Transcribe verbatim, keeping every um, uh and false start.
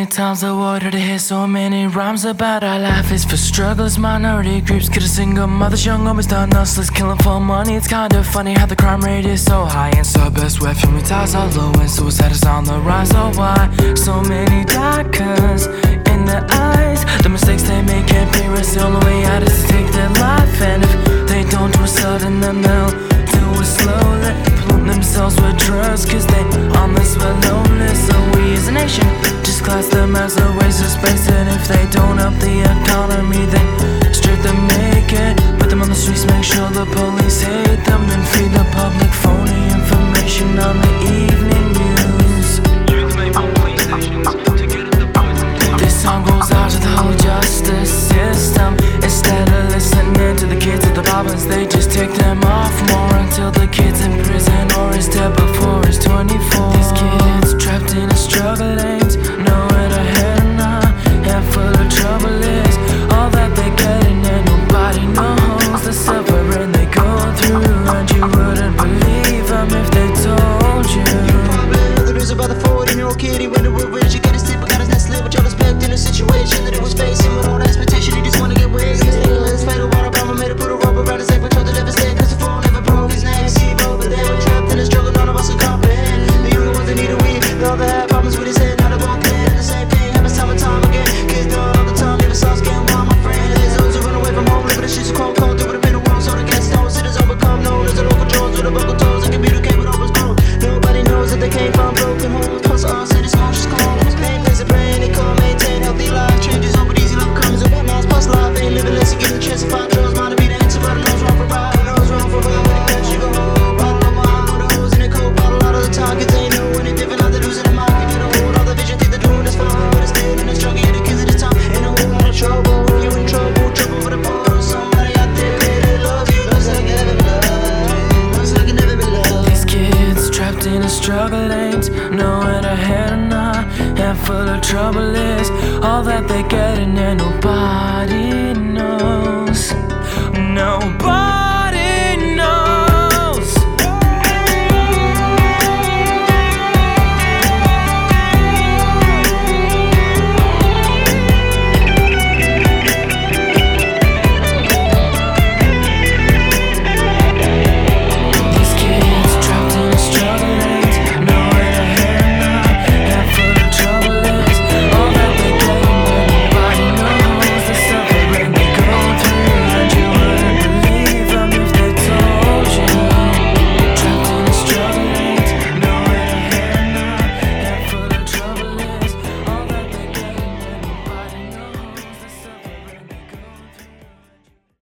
times the word to hear so many rhymes about our life is for strugglers, minority groups, kid a single mothers, young homies, done hustlers, killing for money. It's kind of funny how the crime rate is so high and suburbs where family ties are low and suicide is on the rise. So why so many darkers in their eyes? The mistakes they make can't be erased. The only way out is to take their life, and if they don't do it sudden, then they'll do it slowly, pollute themselves with drugs, cause they on this we're lonely. So we as a nation just class them as a waste of space, and if they don't up the economy, then strip them naked, put them on the streets, make sure the police hate them, then feed the public phony information on the evening news. This song goes out to the whole justice system. Instead of listening to the kids at the province, they just take them off more until the kid's in prison or is dead before he's twenty-four. These kids trapped in a struggle ain't nowhere to head, and a handful of trouble is all that they're getting, and nobody knows the suffering they go through, and you wouldn't believe them if they told you. You probably heard the news about the fourteen-year-old kid. He went to work rich, he got his tip, but got his next slip, but y'all expecting a situation that it was facing with all the expectation. He just wanna get wet. He's taking his fatal water bomb, made it put a rope around his neck, but told the devastate, cause the phone never broke his neck. See, both but they were trapped in a struggle none of us could comprehend. The younger ones, they need a weed, the other had problems with his head. Now they're both dead, and the same thing happens time and time again. Kids do it all the time, leave the sauce getting wild, my friend. There's those who run away from home, living the streets of cold, cold. They would've been the world, so the gas stones, cities overcome known as the local drones with the vocal tones. They can be the came with always grown. Nobody knows that they came from broken homes, plus our city's conscious calls. Pain plays a brain, they can't maintain healthy life. Changes over easy, love comes with miles plus life. Ain't living less, you get the chance to find drugs. Mind to be the answer, but I knows wrong for right. Knows wrong for right. When it catch you go home, bottle of wine with a hose in a coat bottle. A lot of the time, cause they ain't know any different. Now they're losing their mind, give it a hold. All the vision, think they're doing this fine, but it's still in the struggle. You're the kids at this time, in a whole lot of trouble. You in trouble, trouble with a bottle. Somebody out there really loves you. Looks like never been loved. Looks like never been loved. These kids trapped in a struggle ain't nowhere to head, and a handful of trouble is all that they're getting, and nobody